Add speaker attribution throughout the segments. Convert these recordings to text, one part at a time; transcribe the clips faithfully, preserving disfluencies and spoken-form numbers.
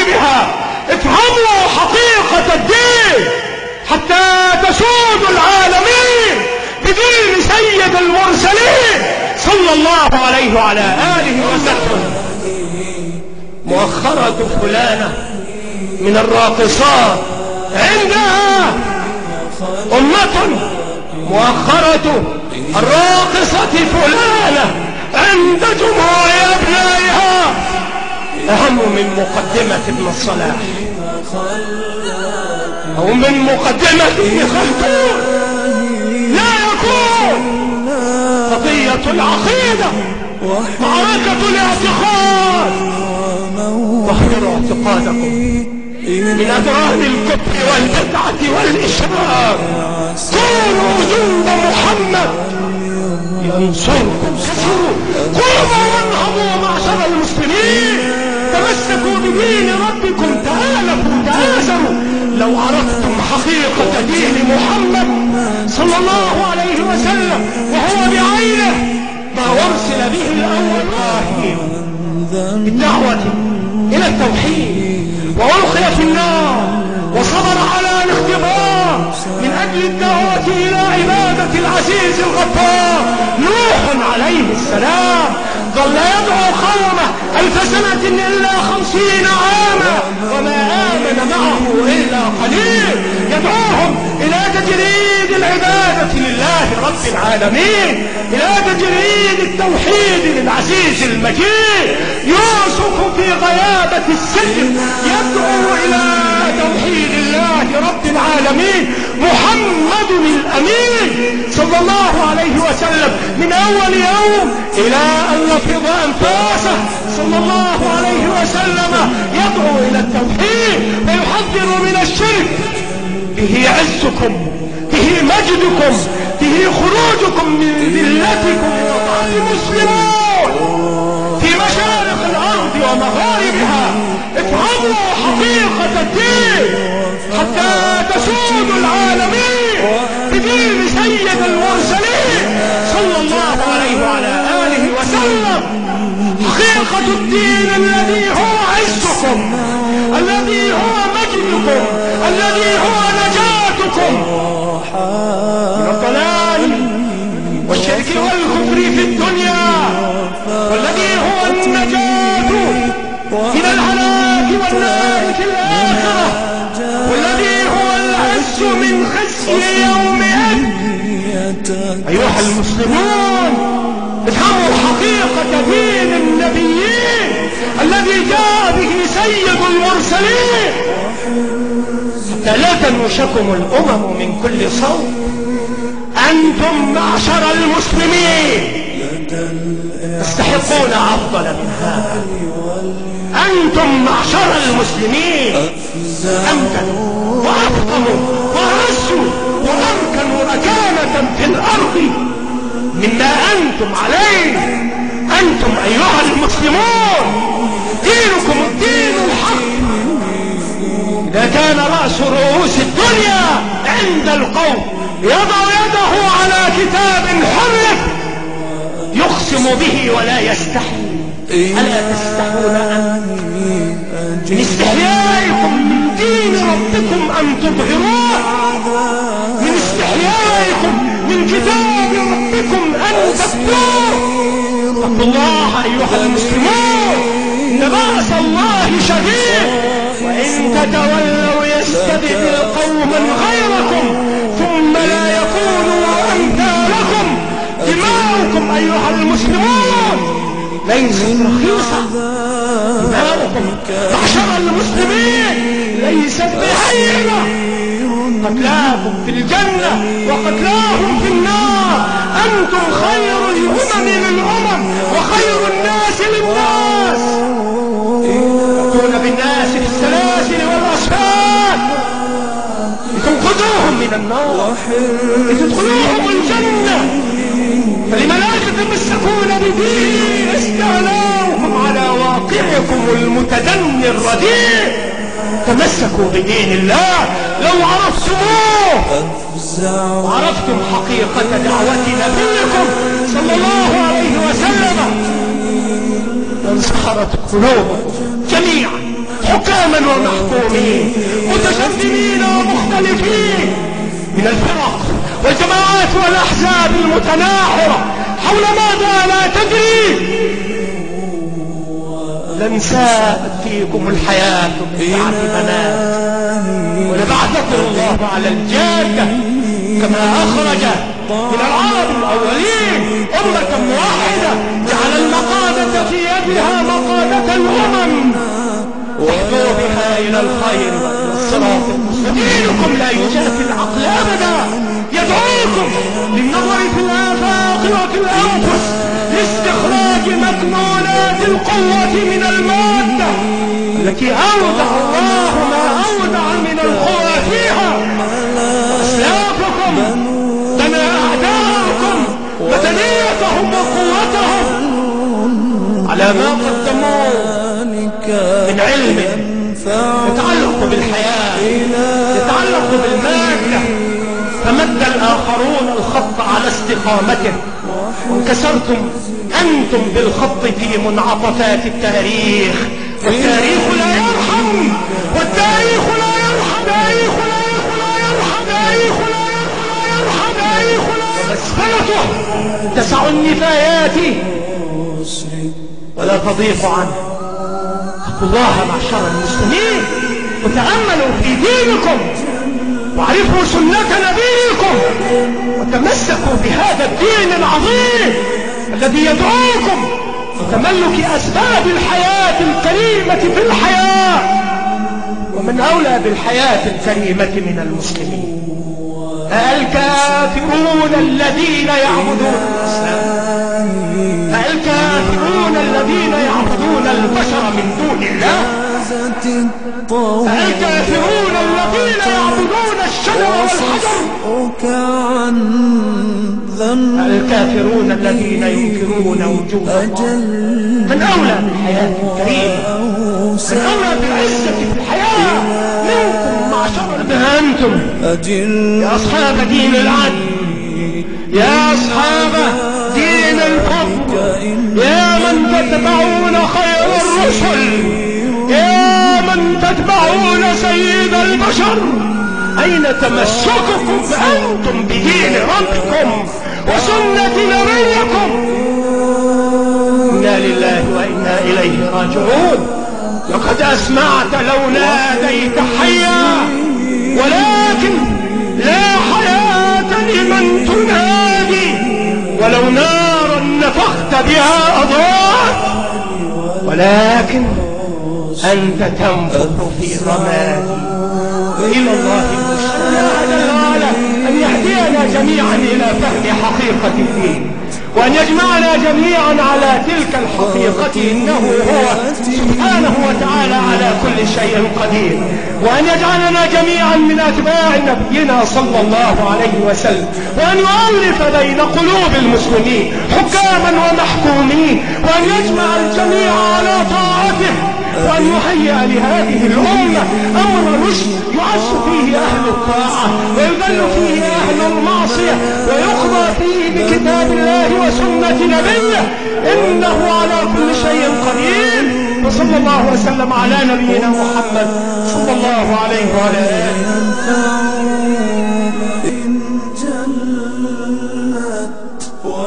Speaker 1: ومغاربها، افهموا حقيقة الدين حتى تسودوا العالمين بدين سيد المرسلين صلى الله عليه وعلى آله وسلم. مؤخرة فلانة من الراقصات عندها أمة، مؤخرة الراقصة فلانة عند جموع أبنائها أهم من مقدمة ابن الصلاح أو من مقدمة ابن خلدون. لا يكون قضية العقيدة معركة الاعتقاد. طهروا اعتقادكم من أدران الكفر والبدعة والإشراك. كونوا جند محمد ينصركم كثيرون. قوموا وانهضوا معشر المسلمين، تمسكوا بدين ربكم، تآلفوا تآزروا. لو عرفتم حقيقة دين محمد صلى الله عليه وسلم وهو بعينه ما أرسل به الأول واحد بالدعوة إلى التوحيد، وألقي في النار وصبر على الاختبار من أجل الدعوة إلى عبادة العزيز الغفار. نوح عليه السلام ظل يدعو قومه ألف سنة إلا خمسين عاما وما آمن معه إلا قليل، يدعوهم إلى تجريد العبادة لله رب العالمين، إلى تجريد التوحيد للعزيز المجيد. يوسف في غيابة السجن يدعو إلى توحيد الله رب العالمين. محمد الأمين صلى الله عليه وسلم من أول يوم إلى أن نفض أنفاسه صلى الله عليه وسلم يدعو إلى التوحيد ويحذر من الشرك. به عزكم، به مجدكم، به خروجكم من ذلتكم وطعن المسلمون في مشارق الأرض ومغاربها. افهموا حقيقة الدين حتى تسودوا العالمين بدين سيد المرسلين صلى الله عليه وعلى آله وسلم. حقيقة الدين الذي هو عزكم، الذي هو مجدكم، الذي هو نجاتكم من الضلال والشرك والكفر في الدنيا، والذي هو النجاة من الهلاك والنار في الآخرة، والذي هو العز من خزي يومئذ. أيها المسلمون افهموا حقيقة دين النبيين الذي جاء به سيد المرسلين حتى لا تنوشكم الأمم من كل صوب. أنتم معشر المسلمين تستحقون أفضل من هذا. أنتم معشر المسلمين أمكنوا وأفضلوا وأعزوا وأمكنوا مكانة في الأرض مما أنتم عليه. أنتم أيها المسلمون دينكم الدين الحق. إذا كان رأس رؤوس الدنيا عند القوم يضع يده على كتاب حرف يقسم به ولا يستحي، ألا تستحون أن من استحيائكم من دين ربكم أن تظهروه، من استحيائكم من كتاب ربكم أن تتلوه. اتقوا الله أيها المسلمون، إن بأس الله شديد، وإن تتولوا يستبدل قوما غيركم ثم لا يكونوا أمثالكم. دماؤكم أيها المسلمون ليست رخيصة، دماؤكم معشر المسلمين ليست بهينة. قتلاكم في الجنة وقتلاهم في النار. أنتم خير الأمم للأمم وخير الناس للناس. تأتون بالناس بالسلاسل والأصفاد لتنقذوهم من النار لتدخلوهم الجنة. فلما لا تتمسكون بدين استعلاؤكم على واقعكم المتدني الرديء؟ تمسكوا بدين الله. لو عرفتموه وعرفتم حقيقة دعوة نبيكم صلى الله عليه وسلم لانسحرت قلوبكم جميعا حكاما ومحكومين متشددين ومختلفين من الفرق والجماعات والأحزاب المتناحرة حول ماذا لا تدري. لن ساءت فيكم الحياة من بعد منام ولبعثكم الله على الجادة كما أخرج من العرب الأولين أمة واحدة جعل المقادة في يدها مقادة الأمم تحدو بها إلى الخير والصراط المستقيم. دينكم لا يجافي العقل أبدا، يدعوكم للنظر في الآفاق وفي الأنفس لاستخراج مكنونات القوة من المادة التي أودع الله ما أودع من القوى فيها. أسلافكم بنى أعداءكم مدنيتهم وقوتهم على ما قدموه من علم يتعلق بالحياة يتعلق بالمادة، فمد الآخرون الخط على استقامته وانكسرتم أنتم بالخط في منعطفات التاريخ. والتاريخ لا يرحم والتاريخ لا يرحم تاريخ لا يرحم تاريخ لا يرحم تاريخ لا مسفلته تسع النفايات ولا تضيق عنه. اتقوا الله معشر المسلمين وتأملوا في دينكم واعرفوا سنة نبيكم وتمسكوا بهذا الدين العظيم الذي يدعوكم لتملك أسباب الحياة الكريمة في الحياة. ومن أولى بالحياة الكريمة من المسلمين الكافرون الذين يعبدون الأصنام، الكافرون الذين يعبدون البشر من دون الله، الكافرون الذين يعبدون الشجر والحجر، الكافرون الذين ينكرون وجود الله. من أولى بالحياة الكريمة، من أولى بالعزة في الحياة منكم معشر بها أنتم يا أصحاب دين العدل، يا أصحاب دين الفضل، يا من تتبعون خير الرسل، يا من تتبعون سيد البشر. أين تمسككم أنتم بدين ربكم وسنة نبيكم؟ إنا لله وإنا إليه راجعون. لقد أسمعت لو ناديت حيا ولكن لا حياة لمن تنادي، ولو نارا نفخت بها أضاءت، ولكن أنت تنفخ في رمادي. وإلى الله المشتاق أن يهدينا جميعا إلى فهم حقيقة الدين، وأن يجمعنا جميعا على تلك الحقيقة، إنه هو سبحانه وتعالى على كل شيء قدير، وأن يجعلنا جميعا من أتباع نبينا صلى الله عليه وسلم، وأن يؤلف بين قلوب المسلمين حكاما ومحكومين، وأن يجمع الجميع على طاعته، وأن يهيئ لهذه الأمة أمر رشد يعز فيه أهل الطاعة ويذل فيه أهل المعصية ويقضى فيه بكتاب الله وسنة نبيه، إنه على كل شيء قدير. وصلى الله وسلم على نبينا محمد صلى الله عليه وعلى آله.
Speaker 2: إن جلت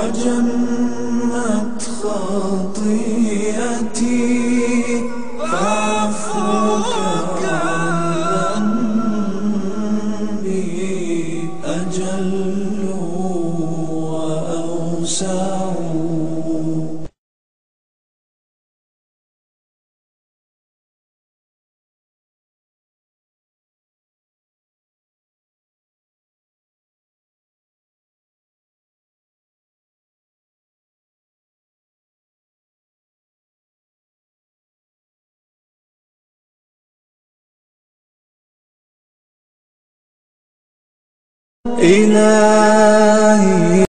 Speaker 2: وجمت خطيئتي فعفوك عن ذنبي أجل وأوسع. إلى